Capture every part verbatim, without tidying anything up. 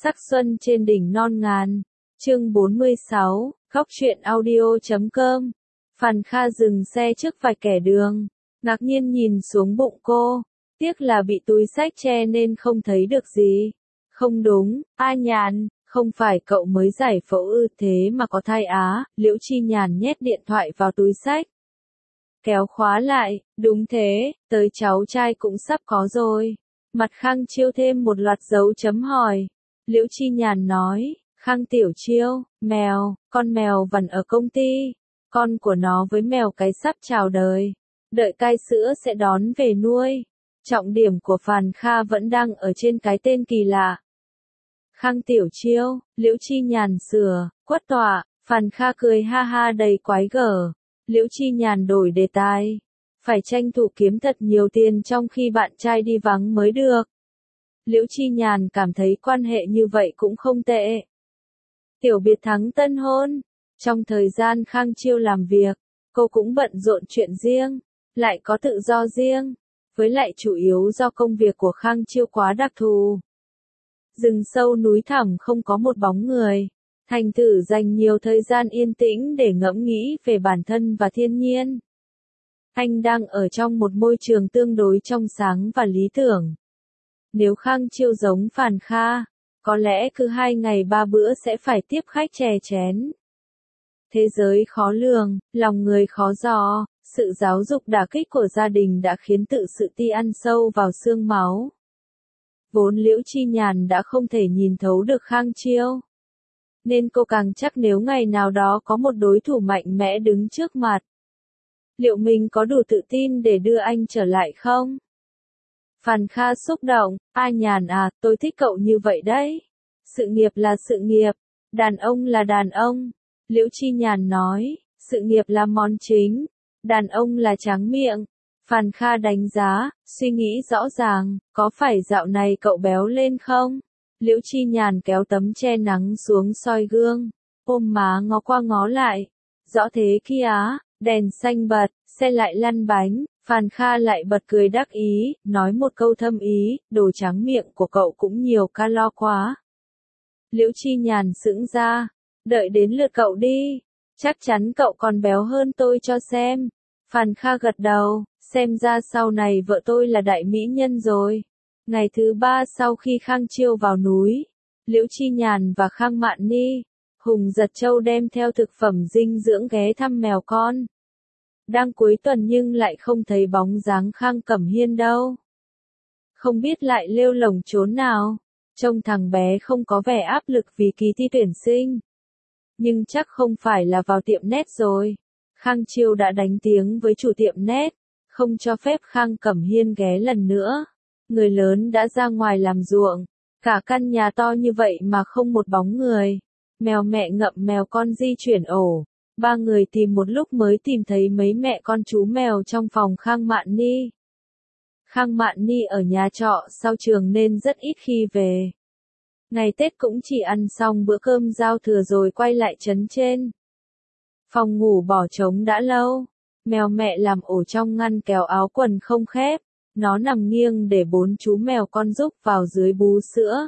Sắc xuân trên đỉnh non ngàn. Chương bốn mươi sáu, Góc truyện audio chấm com. Phàn Kha dừng xe trước vài kẻ đường, ngạc nhiên nhìn xuống bụng cô, tiếc là bị túi xách che nên không thấy được gì. Không đúng, A Nhàn, không phải cậu mới giải phẫu ư, thế mà có thai á? Liễu Chi Nhàn nhét điện thoại vào túi xách, kéo khóa lại, đúng thế, tới cháu trai cũng sắp có rồi. Mặt Khang Chiêu thêm một loạt dấu chấm hỏi. Liễu Chi Nhàn nói, Khang Tiểu Chiêu, mèo, con mèo vằn ở công ty, con của nó với mèo cái sắp chào đời, đợi cai sữa sẽ đón về nuôi. Trọng điểm của Phàn Kha vẫn đang ở trên cái tên kỳ lạ. Khang Tiểu Chiêu, Liễu Chi Nhàn sửa, quất tọa. Phàn Kha cười ha ha đầy quái gở. Liễu Chi Nhàn đổi đề tài, phải tranh thủ kiếm thật nhiều tiền trong khi bạn trai đi vắng mới được. Liễu Chi Nhàn cảm thấy quan hệ như vậy cũng không tệ. Tiểu biệt thắng tân hôn. Trong thời gian Khang Chiêu làm việc, cô cũng bận rộn chuyện riêng, lại có tự do riêng, với lại chủ yếu do công việc của Khang Chiêu quá đặc thù. Rừng sâu núi thẳm không có một bóng người, thành thử dành nhiều thời gian yên tĩnh để ngẫm nghĩ về bản thân và thiên nhiên. Anh đang ở trong một môi trường tương đối trong sáng và lý tưởng. Nếu Khang Chiêu giống Phàn Kha, có lẽ cứ hai ngày ba bữa sẽ phải tiếp khách chè chén. Thế giới khó lường, lòng người khó dò, sự giáo dục đả kích của gia đình đã khiến tự sự ti ăn sâu vào xương máu. Vốn Liễu Chi Nhàn đã không thể nhìn thấu được Khang Chiêu, nên cô càng chắc nếu ngày nào đó có một đối thủ mạnh mẽ đứng trước mặt, liệu mình có đủ tự tin để đưa anh trở lại không? Phàn Kha xúc động, A Nhàn à, tôi thích cậu như vậy đấy. Sự nghiệp là sự nghiệp, đàn ông là đàn ông. Liễu Chi Nhàn nói, sự nghiệp là món chính, đàn ông là tráng miệng. Phàn Kha đánh giá, suy nghĩ rõ ràng, có phải dạo này cậu béo lên không? Liễu Chi Nhàn kéo tấm che nắng xuống soi gương, ôm má ngó qua ngó lại. Rõ thế kia á, đèn xanh bật, xe lại lăn bánh. Phàn Kha lại bật cười đắc ý, nói một câu thâm ý, đồ tráng miệng của cậu cũng nhiều calo quá. Liễu Chi Nhàn sững ra, đợi đến lượt cậu đi, chắc chắn cậu còn béo hơn tôi cho xem. Phàn Kha gật đầu, xem ra sau này vợ tôi là đại mỹ nhân rồi. Ngày thứ ba sau khi Khang Chiêu vào núi, Liễu Chi Nhàn và Khang Mạn Ni, Hùng Giật Châu đem theo thực phẩm dinh dưỡng ghé thăm mèo con. Đang cuối tuần nhưng lại không thấy bóng dáng Khang Cẩm Hiên đâu. Không biết lại lêu lổng trốn nào. Trông thằng bé không có vẻ áp lực vì kỳ thi tuyển sinh. Nhưng chắc không phải là vào tiệm net rồi. Khang Chiêu đã đánh tiếng với chủ tiệm net, không cho phép Khang Cẩm Hiên ghé lần nữa. Người lớn đã ra ngoài làm ruộng, cả căn nhà to như vậy mà không một bóng người. Mèo mẹ ngậm mèo con di chuyển ổ. Ba người tìm một lúc mới tìm thấy mấy mẹ con chú mèo trong phòng Khang Mạn Ni. Khang Mạn Ni ở nhà trọ sau trường nên rất ít khi về. Ngày Tết cũng chỉ ăn xong bữa cơm giao thừa rồi quay lại trấn trên. Phòng ngủ bỏ trống đã lâu. Mèo mẹ làm ổ trong ngăn kéo áo quần không khép. Nó nằm nghiêng để bốn chú mèo con giúp vào dưới bú sữa.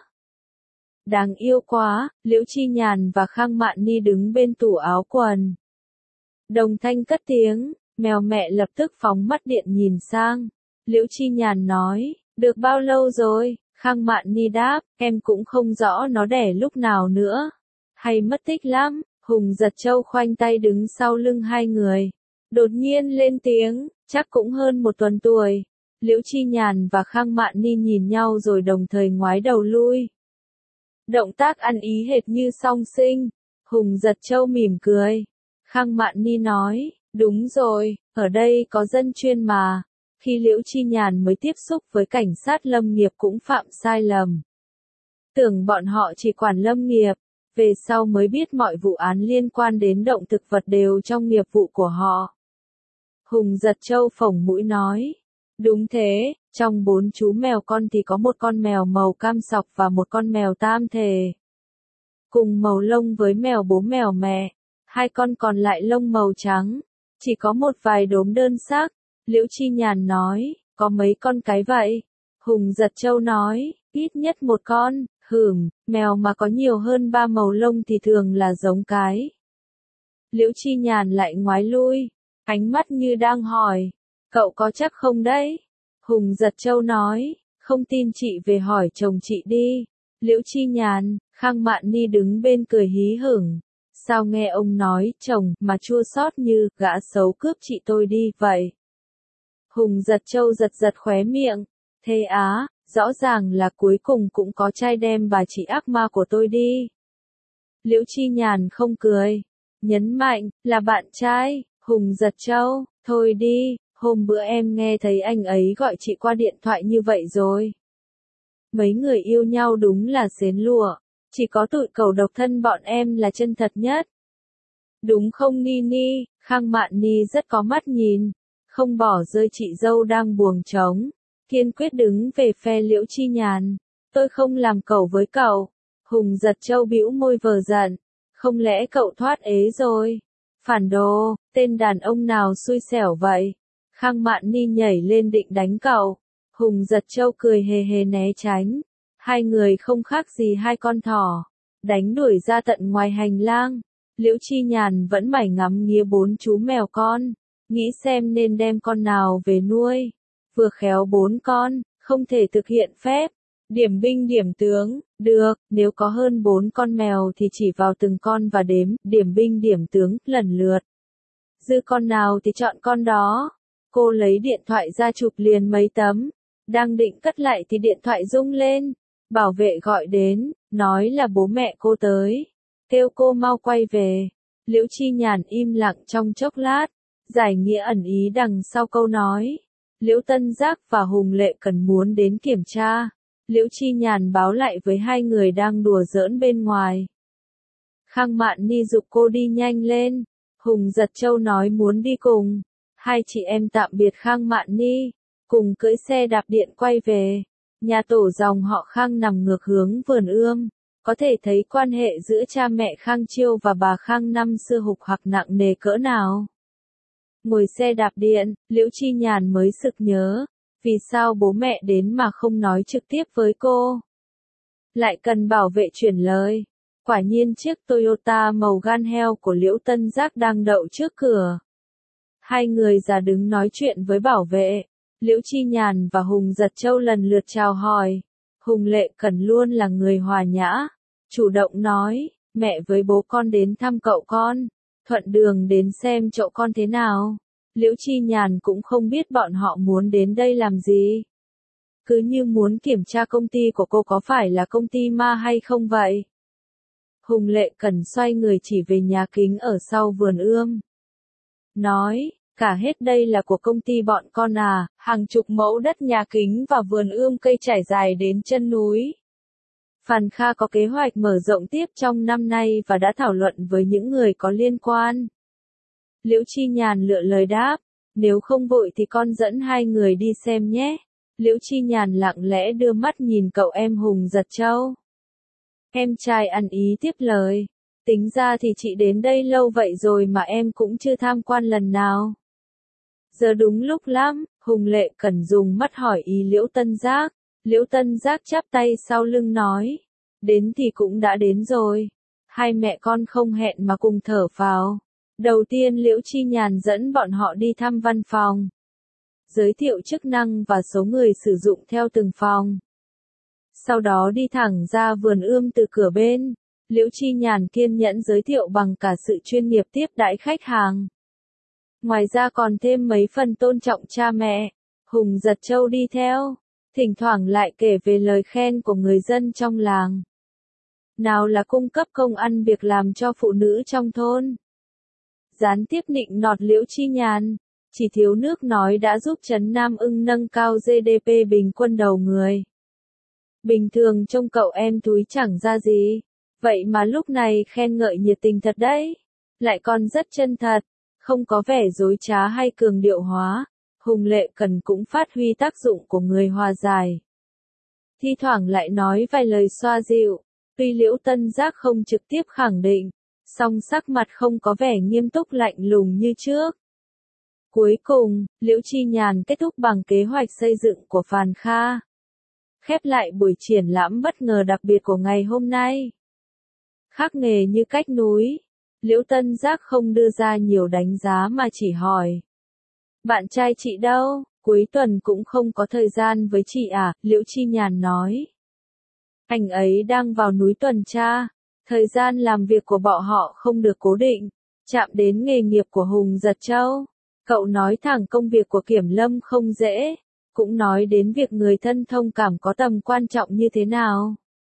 Đáng yêu quá, Liễu Chi Nhàn và Khang Mạn Ni đứng bên tủ áo quần. Đồng thanh cất tiếng, mèo mẹ lập tức phóng mắt điện nhìn sang. Liễu Chi Nhàn nói, được bao lâu rồi? Khang Mạn Ni đáp, em cũng không rõ nó đẻ lúc nào nữa. Hay mất tích lắm. Hùng Giật Châu khoanh tay đứng sau lưng hai người. Đột nhiên lên tiếng, chắc cũng hơn một tuần tuổi. Liễu Chi Nhàn và Khang Mạn Ni nhìn nhau rồi đồng thời ngoái đầu lui. Động tác ăn ý hệt như song sinh. Hùng Giật Châu mỉm cười. Khang Mạn Ni nói, đúng rồi, ở đây có dân chuyên mà. Khi Liễu Chi Nhàn mới tiếp xúc với cảnh sát lâm nghiệp cũng phạm sai lầm. Tưởng bọn họ chỉ quản lâm nghiệp, về sau mới biết mọi vụ án liên quan đến động thực vật đều trong nghiệp vụ của họ. Hùng Giật Châu phồng mũi nói, đúng thế, trong bốn chú mèo con thì có một con mèo màu cam sọc và một con mèo tam thể. Cùng màu lông với mèo bố mèo mẹ. Hai con còn lại lông màu trắng, chỉ có một vài đốm đơn sắc. Liễu Chi Nhàn nói, có mấy con cái vậy? Hùng Giật Châu nói, ít nhất một con. Hửm, mèo mà có nhiều hơn ba màu lông thì thường là giống cái. Liễu Chi Nhàn lại ngoái lui, ánh mắt như đang hỏi, cậu có chắc không đấy? Hùng Giật Châu nói, không tin chị về hỏi chồng chị đi. Liễu Chi Nhàn, Khang Mạn Ni đứng bên cười hí hửng. Sao nghe ông nói chồng mà chua xót như gã xấu cướp chị tôi đi vậy? Hùng Giật Châu giật giật khóe miệng. Thế á, rõ ràng là cuối cùng cũng có trai đem bà chị ác ma của tôi đi. Liễu Chi Nhàn không cười, nhấn mạnh, là bạn trai. Hùng Giật Châu, thôi đi, hôm bữa em nghe thấy anh ấy gọi chị qua điện thoại như vậy rồi. Mấy người yêu nhau đúng là xến lụa, chỉ có tụi cầu độc thân bọn em là chân thật nhất. Đúng không Ni Ni? Khang Mạn Ni rất có mắt nhìn, không bỏ rơi chị dâu đang buồng trống, kiên quyết đứng về phe Liễu Chi Nhàn. Tôi không làm cẩu với cậu. Hùng Giật Châu bĩu môi vờ giận, không lẽ cậu thoát ế rồi? Phản đồ, tên đàn ông nào xui xẻo vậy? Khang Mạn Ni nhảy lên định đánh cậu. Hùng Giật Châu cười hề hề né tránh. Hai người không khác gì hai con thỏ, đánh đuổi ra tận ngoài hành lang. Liễu Chi Nhàn vẫn mải ngắm nghía bốn chú mèo con, nghĩ xem nên đem con nào về nuôi. Vừa khéo bốn con, không thể thực hiện phép điểm binh điểm tướng, được, nếu có hơn bốn con mèo thì chỉ vào từng con và đếm, điểm binh điểm tướng, lần lượt. Dư con nào thì chọn con đó. Cô lấy điện thoại ra chụp liền mấy tấm, đang định cất lại thì điện thoại rung lên. Bảo vệ gọi đến, nói là bố mẹ cô tới, kêu cô mau quay về. Liễu Chi Nhàn im lặng trong chốc lát, giải nghĩa ẩn ý đằng sau câu nói. Liễu Tân Giác và Hùng Lệ Cần muốn đến kiểm tra. Liễu Chi Nhàn báo lại với hai người đang đùa giỡn bên ngoài. Khang Mạn Ni giục cô đi nhanh lên. Hùng Giật Châu nói muốn đi cùng. Hai chị em tạm biệt Khang Mạn Ni, cùng cưỡi xe đạp điện quay về. Nhà tổ dòng họ Khang nằm ngược hướng vườn ươm, có thể thấy quan hệ giữa cha mẹ Khang Chiêu và bà Khang năm xưa hục hặc nặng nề cỡ nào. Ngồi xe đạp điện, Liễu Chi Nhàn mới sực nhớ, vì sao bố mẹ đến mà không nói trực tiếp với cô. Lại cần bảo vệ chuyển lời. Quả nhiên chiếc Toyota màu gan heo của Liễu Tân Giác đang đậu trước cửa. Hai người già đứng nói chuyện với bảo vệ. Liễu Chi Nhàn và Hùng Giật Châu lần lượt chào hỏi. Hùng Lệ Cần luôn là người hòa nhã, chủ động nói, mẹ với bố con đến thăm cậu con, thuận đường đến xem chỗ con thế nào. Liễu Chi Nhàn cũng không biết bọn họ muốn đến đây làm gì. Cứ như muốn kiểm tra công ty của cô có phải là công ty ma hay không vậy. Hùng Lệ Cần xoay người chỉ về nhà kính ở sau vườn ươm. Nói, cả hết đây là của công ty bọn con à, hàng chục mẫu đất nhà kính và vườn ươm cây trải dài đến chân núi. Phan Kha có kế hoạch mở rộng tiếp trong năm nay và đã thảo luận với những người có liên quan. Liễu Chi Nhàn lựa lời đáp, nếu không vội thì con dẫn hai người đi xem nhé. Liễu Chi Nhàn lặng lẽ đưa mắt nhìn cậu em Hùng Giật Châu. Em trai ăn ý tiếp lời, tính ra thì chị đến đây lâu vậy rồi mà em cũng chưa tham quan lần nào. Giờ đúng lúc lắm, Hùng Lệ Cần dùng mắt hỏi ý Liễu Tân Giác. Liễu Tân Giác chắp tay sau lưng nói, đến thì cũng đã đến rồi. Hai mẹ con không hẹn mà cùng thở phào. Đầu tiên Liễu Chi Nhàn dẫn bọn họ đi thăm văn phòng, giới thiệu chức năng và số người sử dụng theo từng phòng. Sau đó đi thẳng ra vườn ươm từ cửa bên. Liễu Chi Nhàn kiên nhẫn giới thiệu bằng cả sự chuyên nghiệp tiếp đãi khách hàng. Ngoài ra còn thêm mấy phần tôn trọng cha mẹ. Hùng Giật Châu đi theo, thỉnh thoảng lại kể về lời khen của người dân trong làng. Nào là cung cấp công ăn việc làm cho phụ nữ trong thôn. Gián tiếp nịnh nọt Liễu Chi Nhàn, chỉ thiếu nước nói đã giúp Trấn Nam Ưng nâng cao giê đê pê bình quân đầu người. Bình thường trông cậu em túi chẳng ra gì, vậy mà lúc này khen ngợi nhiệt tình thật đấy, lại còn rất chân thật, không có vẻ dối trá hay cường điệu hóa. Hùng Lệ Cần cũng phát huy tác dụng của người hòa giải. Thi thoảng lại nói vài lời xoa dịu, tuy Liễu Tân Giác không trực tiếp khẳng định, song sắc mặt không có vẻ nghiêm túc lạnh lùng như trước. Cuối cùng, Liễu Chi Nhàn kết thúc bằng kế hoạch xây dựng của Phan Kha. khép lại buổi triển lãm bất ngờ đặc biệt của ngày hôm nay. Khác nghề như cách núi, Liễu Tân Giác không đưa ra nhiều đánh giá mà chỉ hỏi. Bạn trai chị đâu, cuối tuần cũng không có thời gian với chị à, Liễu Chi Nhàn nói. Anh ấy đang vào núi tuần tra, thời gian làm việc của bọn họ không được cố định, chạm đến nghề nghiệp của Hùng Giật Châu. Cậu nói thẳng công việc của Kiểm Lâm không dễ, cũng nói đến việc người thân thông cảm có tầm quan trọng như thế nào.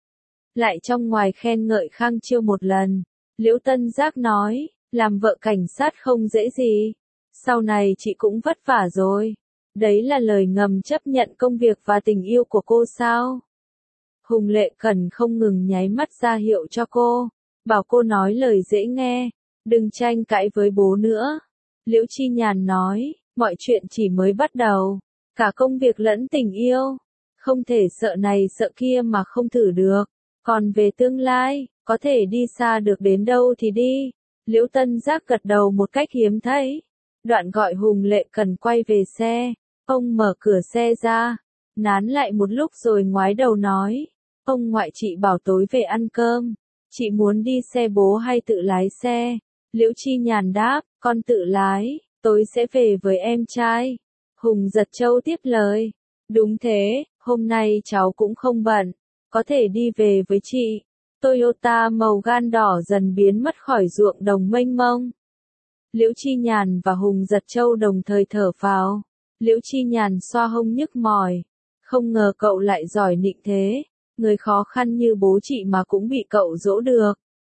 Lại trong ngoài khen ngợi Khang Chiêu một lần, Liễu Tân Giác nói, làm vợ cảnh sát không dễ gì, sau này chị cũng vất vả rồi. Đấy là lời ngầm chấp nhận công việc và tình yêu của cô sao? Hùng Lệ Cần không ngừng nháy mắt ra hiệu cho cô, bảo cô nói lời dễ nghe, đừng tranh cãi với bố nữa. Liễu Chi Nhàn nói, mọi chuyện chỉ mới bắt đầu, cả công việc lẫn tình yêu, không thể sợ này sợ kia mà không thử được, còn về tương lai, có thể đi xa được đến đâu thì đi. Liễu Tân Giác gật đầu một cách hiếm thấy, đoạn gọi Hùng Lệ Cần quay về xe, ông mở cửa xe ra, nán lại một lúc rồi ngoái đầu nói, ông ngoại chị bảo tối về ăn cơm, chị muốn đi xe bố hay tự lái xe? Liễu Chi Nhàn đáp, con tự lái, tối sẽ về với em trai. Hùng Giật Châu tiếp lời, đúng thế, hôm nay cháu cũng không bận, có thể đi về với chị. Toyota màu gan đỏ dần biến mất khỏi ruộng đồng mênh mông. Liễu Chi Nhàn và Hùng Giật Châu đồng thời thở phào. Liễu Chi Nhàn xoa hông nhức mỏi, không ngờ cậu lại giỏi nịnh thế, người khó khăn như bố chị mà cũng bị cậu dỗ được.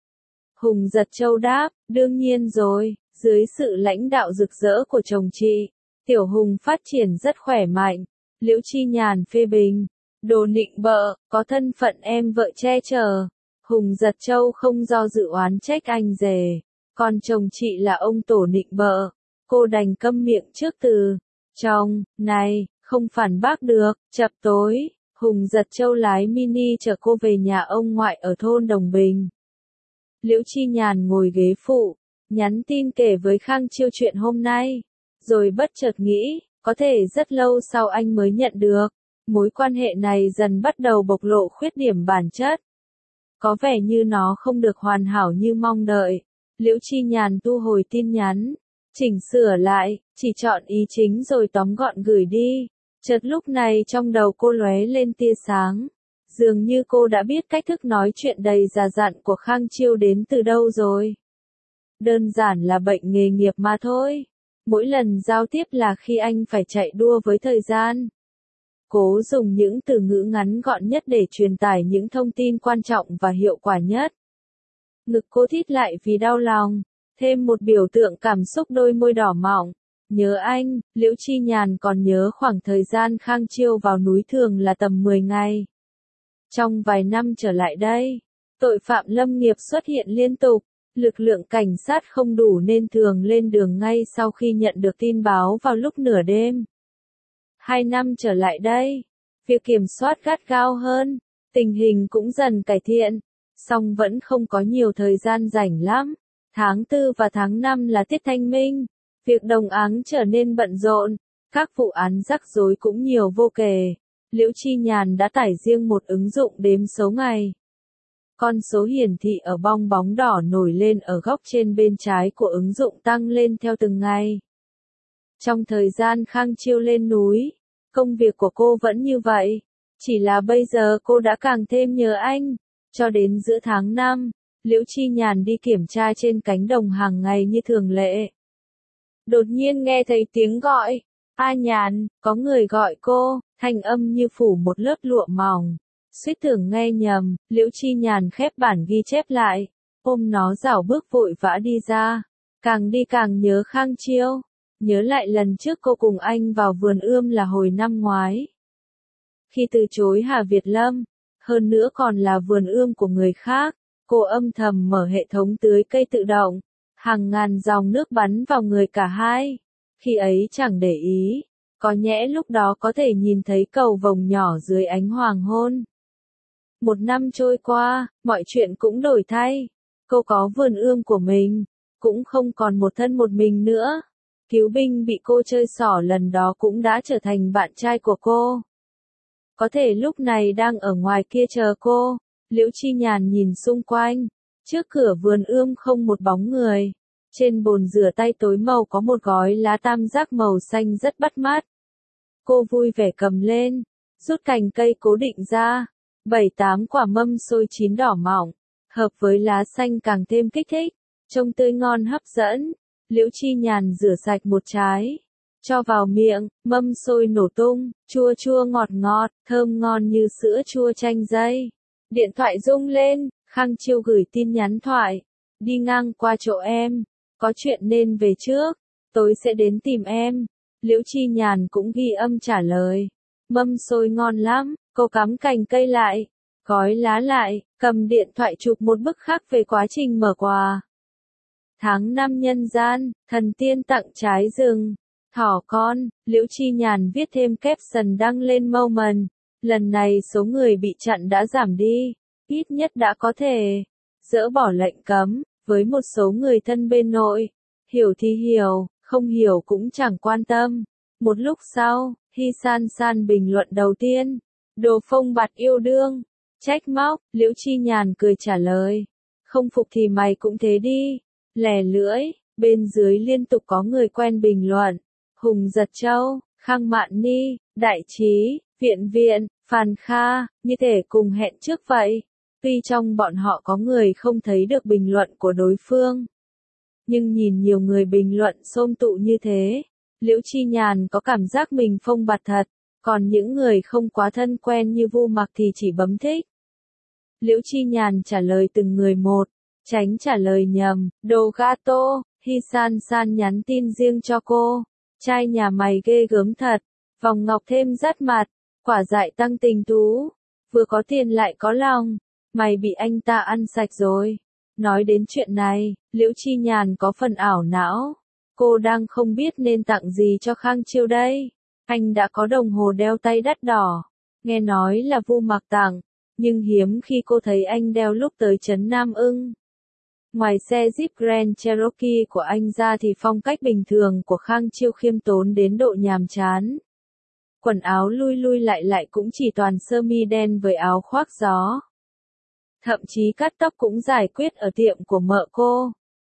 Hùng Giật Châu đáp, đương nhiên rồi, dưới sự lãnh đạo rực rỡ của chồng chị, Tiểu Hùng phát triển rất khỏe mạnh. Liễu Chi Nhàn phê bình, đồ nịnh bợ, có thân phận em vợ che chở. Hùng Giật Châu không do dự oán trách anh rể, còn chồng chị là ông tổ nịnh bợ. Cô đành câm miệng trước từ, chồng, này, không phản bác được. Chập tối, Hùng Giật Châu lái mini chở cô về nhà ông ngoại ở thôn Đồng Bình. Liễu Chi Nhàn ngồi ghế phụ, nhắn tin kể với Khang Chiêu chuyện hôm nay, rồi bất chợt nghĩ, có thể rất lâu sau anh mới nhận được, mối quan hệ này dần bắt đầu bộc lộ khuyết điểm bản chất. Có vẻ như nó không được hoàn hảo như mong đợi. Liễu Chi Nhàn thu hồi tin nhắn, chỉnh sửa lại, chỉ chọn ý chính rồi tóm gọn gửi đi. Chợt lúc này trong đầu cô lóe lên tia sáng. Dường như cô đã biết cách thức nói chuyện đầy già dặn của Khang Chiêu đến từ đâu rồi. Đơn giản là bệnh nghề nghiệp mà thôi. Mỗi lần giao tiếp là khi anh phải chạy đua với thời gian. Cố dùng những từ ngữ ngắn gọn nhất để truyền tải những thông tin quan trọng và hiệu quả nhất. Ngực cô thít lại vì đau lòng, thêm một biểu tượng cảm xúc đôi môi đỏ mọng. Nhớ anh, Liễu Chi Nhàn còn nhớ khoảng thời gian Khang Chiêu vào núi thường là tầm mười ngày. Trong vài năm trở lại đây, tội phạm lâm nghiệp xuất hiện liên tục, lực lượng cảnh sát không đủ nên thường lên đường ngay sau khi nhận được tin báo vào lúc nửa đêm. Hai năm trở lại đây, việc kiểm soát gắt gao hơn, tình hình cũng dần cải thiện, song vẫn không có nhiều thời gian rảnh lắm. Tháng tư và tháng năm là tiết thanh minh, việc đồng áng trở nên bận rộn, các vụ án rắc rối cũng nhiều vô kể. Liễu Chi Nhàn đã tải riêng một ứng dụng đếm số ngày. Con số hiển thị ở bong bóng đỏ nổi lên ở góc trên bên trái của ứng dụng tăng lên theo từng ngày. Trong thời gian Khang Chiêu lên núi, công việc của cô vẫn như vậy, chỉ là bây giờ cô đã càng thêm nhớ anh. Cho đến giữa tháng năm, Liễu Chi Nhàn đi kiểm tra trên cánh đồng hàng ngày như thường lệ. Đột nhiên nghe thấy tiếng gọi, A Nhàn, có người gọi cô, thanh âm như phủ một lớp lụa mỏng. Suýt tưởng nghe nhầm, Liễu Chi Nhàn khép bản ghi chép lại, ôm nó rảo bước vội vã đi ra. Càng đi càng nhớ Khang Chiêu, nhớ lại lần trước cô cùng anh vào vườn ươm là hồi năm ngoái. Khi từ chối Hà Việt Lâm, hơn nữa còn là vườn ươm của người khác, cô âm thầm mở hệ thống tưới cây tự động, hàng ngàn dòng nước bắn vào người cả hai. Khi ấy chẳng để ý, có nhẽ lúc đó có thể nhìn thấy cầu vồng nhỏ dưới ánh hoàng hôn. Một năm trôi qua, mọi chuyện cũng đổi thay. Cô có vườn ươm của mình, cũng không còn một thân một mình nữa. Cứu binh bị cô chơi xỏ lần đó cũng đã trở thành bạn trai của cô. có thể lúc này đang ở ngoài kia chờ cô. Liễu Chi Nhàn nhìn xung quanh, trước cửa vườn ươm không một bóng người. Trên bồn rửa tay tối màu có một gói lá tam giác màu xanh rất bắt mắt. Cô vui vẻ cầm lên, rút cành cây cố định ra. Bảy tám quả mâm xôi chín đỏ mọng, hợp với lá xanh càng thêm kích thích, trông tươi ngon hấp dẫn. Liễu Chi Nhàn rửa sạch một trái, cho vào miệng, mâm xôi nổ tung, chua chua ngọt ngọt, thơm ngon như sữa chua chanh dây. Điện thoại rung lên, Khang Chiêu gửi tin nhắn thoại. Đi ngang qua chỗ em, có chuyện nên về trước, tối sẽ đến tìm em. Liễu Chi Nhàn cũng ghi âm trả lời. Mâm xôi ngon lắm, cô cắm cành cây lại, gói lá lại, cầm điện thoại chụp một bức khác về quá trình mở quà. Tháng năm nhân gian, thần tiên tặng trái rừng, thỏ con. Liễu Chi Nhàn viết thêm caption đăng lên Moment. Lần này số người bị chặn đã giảm đi, ít nhất đã có thể dỡ bỏ lệnh cấm, với một số người thân bên nội. Hiểu thì hiểu, không hiểu cũng chẳng quan tâm. Một lúc sau, Hy San San bình luận đầu tiên. Đồ phông bạt yêu đương. Trách móc, Liễu Chi Nhàn cười trả lời. Không phục thì mày cũng thế đi. Lè lưỡi, bên dưới liên tục có người quen bình luận. Hùng Giật Châu, Khang Mạn Ni, Đại Trí, Viện Viện, Phan Kha, như thể cùng hẹn trước vậy. Tuy trong bọn họ có người không thấy được bình luận của đối phương, nhưng nhìn nhiều người bình luận xôm tụ như thế, Liễu Chi Nhàn có cảm giác mình phông bạt thật, còn những người không quá thân quen như Vu Mặc thì chỉ bấm thích. Liễu Chi Nhàn trả lời từng người một, tránh trả lời nhầm. Đồ gato, Hy San San nhắn tin riêng cho cô. Trai nhà mày ghê gớm thật, vòng ngọc thêm rát mặt, quả dại tăng tình tú, vừa có tiền lại có lòng, mày bị anh ta ăn sạch rồi. Nói đến chuyện này, Liễu Chi Nhàn có phần ảo não. Cô đang không biết nên tặng gì cho Khang Chiêu đây. Anh đã có đồng hồ đeo tay đắt đỏ, nghe nói là Vu Mặc tặng, nhưng hiếm khi cô thấy anh đeo lúc tới trấn Nam Ưng. Ngoài xe Jeep Grand Cherokee của anh ra thì phong cách bình thường của Khang Chiêu khiêm tốn đến độ nhàm chán. Quần áo lui lui lại lại cũng chỉ toàn sơ mi đen với áo khoác gió. Thậm chí cắt tóc cũng giải quyết ở tiệm của mợ cô.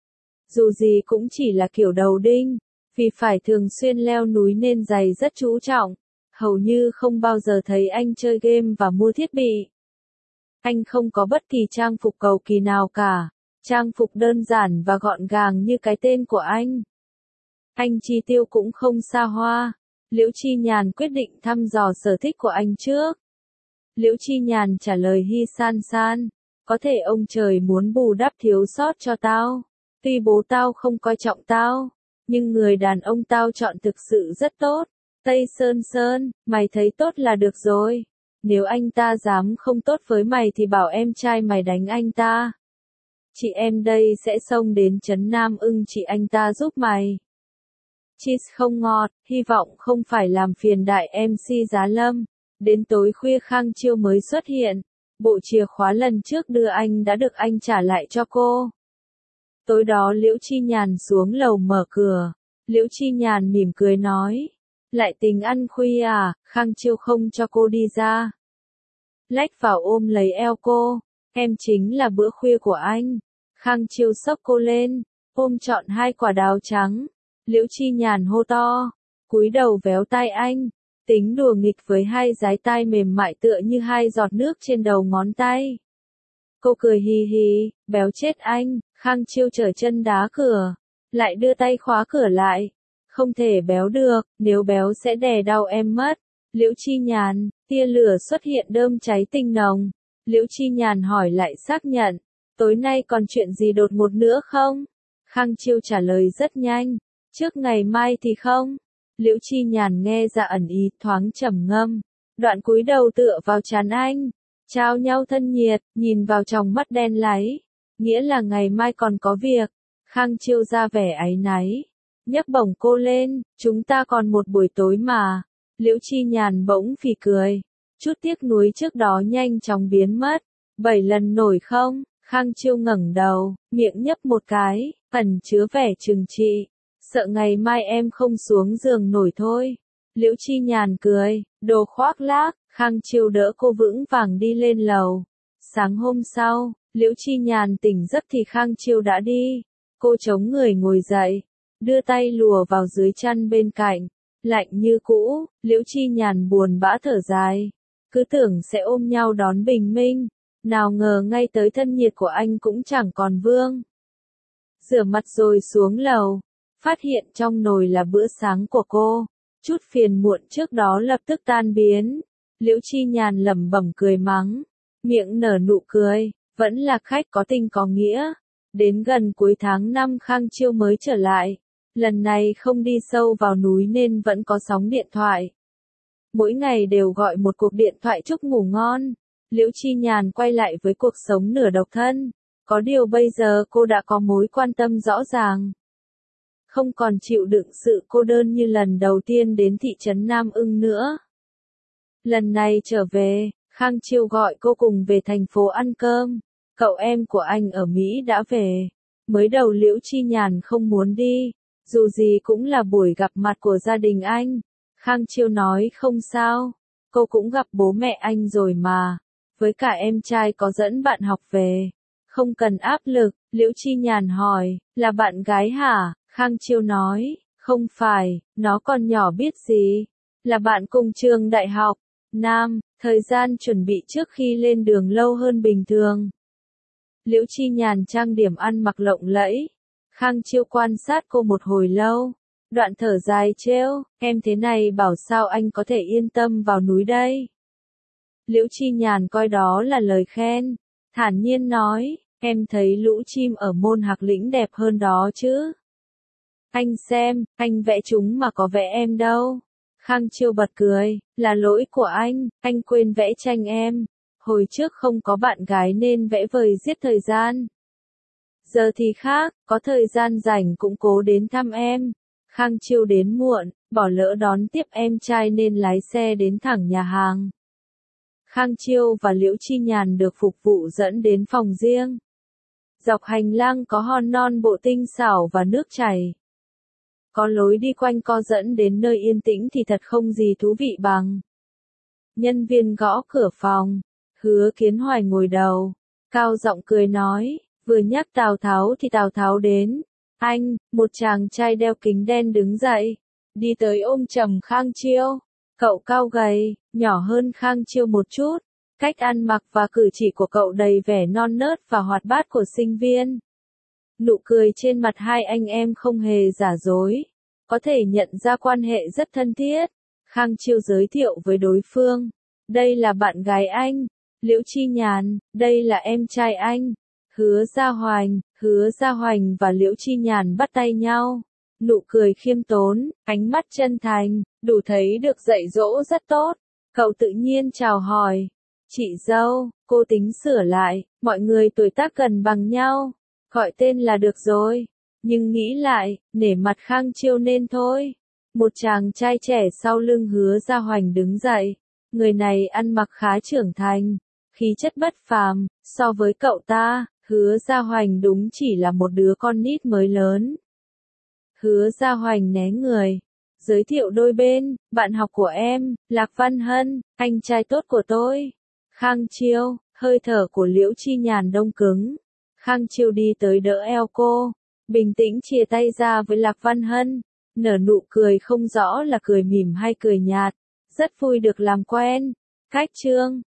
Dù gì cũng chỉ là kiểu đầu đinh, vì phải thường xuyên leo núi nên giày rất chú trọng. Hầu như không bao giờ thấy anh chơi game và mua thiết bị. Anh không có bất kỳ trang phục cầu kỳ nào cả. Trang phục đơn giản và gọn gàng như cái tên của anh. Anh chi tiêu cũng không xa hoa. Liễu Chi Nhàn quyết định thăm dò sở thích của anh trước. Liễu Chi Nhàn trả lời Hy San San. Có thể ông trời muốn bù đắp thiếu sót cho tao. Tuy bố tao không coi trọng tao, nhưng người đàn ông tao chọn thực sự rất tốt. Tây Sơn Sơn, mày thấy tốt là được rồi. Nếu anh ta dám không tốt với mày thì bảo em trai mày đánh anh ta. Chị em đây sẽ xông đến trấn Nam Ưng chị anh ta giúp mày. Cheese không ngọt, hy vọng không phải làm phiền đại em xê Giá Lâm. Đến tối khuya Khang Chiêu mới xuất hiện. Bộ chìa khóa lần trước đưa anh đã được anh trả lại cho cô. Tối đó Liễu Chi Nhàn xuống lầu mở cửa. Liễu Chi Nhàn mỉm cười nói. Lại tính ăn khuya à? Khang Chiêu không cho cô đi ra. Lách vào ôm lấy eo cô. Em chính là bữa khuya của anh. Khang Chiêu xốc cô lên, ôm trọn hai quả đào trắng. Liễu Chi Nhàn hô to, cúi đầu véo tai anh, tính đùa nghịch với hai dái tai mềm mại tựa như hai giọt nước trên đầu ngón tay. Cô cười hì hì, béo chết anh. Khang Chiêu trở chân đá cửa, lại đưa tay khóa cửa lại. Không thể béo được, nếu béo sẽ đè đau em mất. Liễu Chi Nhàn, tia lửa xuất hiện đơm cháy tinh nồng. Liễu Chi Nhàn hỏi lại xác nhận, tối nay còn chuyện gì đột ngột nữa không? Khang Chiêu trả lời rất nhanh, trước ngày mai thì không. Liễu Chi Nhàn nghe ra ẩn ý thoáng trầm ngâm, đoạn cúi đầu tựa vào trán anh, trao nhau thân nhiệt, nhìn vào tròng mắt đen láy, nghĩa là ngày mai còn có việc. Khang Chiêu ra vẻ áy náy, nhấc bổng cô lên, chúng ta còn một buổi tối mà. Liễu Chi Nhàn bỗng phì cười, chút tiếc nuối trước đó nhanh chóng biến mất. Bảy lần nổi không? Khang Chiêu ngẩng đầu, miệng nhấp một cái, ẩn chứa vẻ trừng trị. Sợ ngày mai em không xuống giường nổi thôi. Liễu Chi Nhàn cười, đồ khoác lác. Khang Chiêu đỡ cô vững vàng đi lên lầu. Sáng hôm sau, Liễu Chi Nhàn tỉnh giấc thì Khang Chiêu đã đi. Cô chống người ngồi dậy, đưa tay lùa vào dưới chăn bên cạnh. Lạnh như cũ, Liễu Chi Nhàn buồn bã thở dài. Cứ tưởng sẽ ôm nhau đón bình minh. Nào ngờ ngay tới thân nhiệt của anh cũng chẳng còn vương. Rửa mặt rồi xuống lầu, phát hiện trong nồi là bữa sáng của cô. Chút phiền muộn trước đó lập tức tan biến. Liễu Chi Nhàn lẩm bẩm cười mắng, miệng nở nụ cười, vẫn là khách có tình có nghĩa. Đến gần cuối tháng năm Khang Chiêu mới trở lại. Lần này không đi sâu vào núi nên vẫn có sóng điện thoại. Mỗi ngày đều gọi một cuộc điện thoại chúc ngủ ngon. Liễu Chi Nhàn quay lại với cuộc sống nửa độc thân. Có điều bây giờ cô đã có mối quan tâm rõ ràng. Không còn chịu đựng sự cô đơn như lần đầu tiên đến thị trấn Nam Ưng nữa. Lần này trở về, Khang Chiêu gọi cô cùng về thành phố ăn cơm. Cậu em của anh ở Mỹ đã về. Mới đầu Liễu Chi Nhàn không muốn đi. Dù gì cũng là buổi gặp mặt của gia đình anh. Khang Chiêu nói không sao. Cô cũng gặp bố mẹ anh rồi mà. Với cả em trai có dẫn bạn học về. Không cần áp lực. Liễu Chi Nhàn hỏi, là bạn gái hả? Khang Chiêu nói, không phải, nó còn nhỏ biết gì. Là bạn cùng trường đại học. Nam, thời gian chuẩn bị trước khi lên đường lâu hơn bình thường. Liễu Chi Nhàn trang điểm ăn mặc lộng lẫy. Khang Chiêu quan sát cô một hồi lâu. Đoạn thở dài trêu, em thế này bảo sao anh có thể yên tâm vào núi đây. Liễu Chi Nhàn coi đó là lời khen. Thản nhiên nói, em thấy lũ chim ở Môn Hạc Lĩnh đẹp hơn đó chứ. Anh xem, anh vẽ chúng mà có vẽ em đâu. Khang Chiêu bật cười, là lỗi của anh, anh quên vẽ tranh em. Hồi trước không có bạn gái nên vẽ vời giết thời gian. Giờ thì khác, có thời gian rảnh cũng cố đến thăm em. Khang Chiêu đến muộn, bỏ lỡ đón tiếp em trai nên lái xe đến thẳng nhà hàng. Khang Chiêu và Liễu Chi Nhàn được phục vụ dẫn đến phòng riêng. Dọc hành lang có hòn non bộ tinh xảo và nước chảy. Có lối đi quanh co dẫn đến nơi yên tĩnh thì thật không gì thú vị bằng. Nhân viên gõ cửa phòng. Hứa Kiến Hoài ngồi đầu. Cao giọng cười nói, vừa nhắc Tào Tháo thì Tào Tháo đến. Anh, một chàng trai đeo kính đen đứng dậy. Đi tới ôm chầm Khang Chiêu. Cậu cao gầy, nhỏ hơn Khang Chiêu một chút. Cách ăn mặc và cử chỉ của cậu đầy vẻ non nớt và hoạt bát của sinh viên. Nụ cười trên mặt hai anh em không hề giả dối. Có thể nhận ra quan hệ rất thân thiết. Khang Chiêu giới thiệu với đối phương. Đây là bạn gái anh. Liễu Chi Nhàn, đây là em trai anh. Hứa Gia Hoành, Hứa Gia Hoành và Liễu Chi Nhàn bắt tay nhau. Nụ cười khiêm tốn, ánh mắt chân thành, đủ thấy được dạy dỗ rất tốt. Cậu tự nhiên chào hỏi. Chị dâu, cô tính sửa lại, mọi người tuổi tác gần bằng nhau. Gọi tên là được rồi. Nhưng nghĩ lại, nể mặt Khang Chiêu nên thôi. Một chàng trai trẻ sau lưng Hứa Gia Hoành đứng dậy. Người này ăn mặc khá trưởng thành, khí chất bất phàm, so với cậu ta, Hứa Gia Hoành đúng chỉ là một đứa con nít mới lớn. Hứa Gia Hoành né người, giới thiệu đôi bên, bạn học của em, Lạc Văn Hân, anh trai tốt của tôi. Khang Chiêu, hơi thở của Liễu Chi Nhàn đông cứng. Khang Chiêu đi tới đỡ eo cô, bình tĩnh chia tay ra với Lạc Văn Hân, nở nụ cười không rõ là cười mỉm hay cười nhạt. Rất vui được làm quen. Cách chương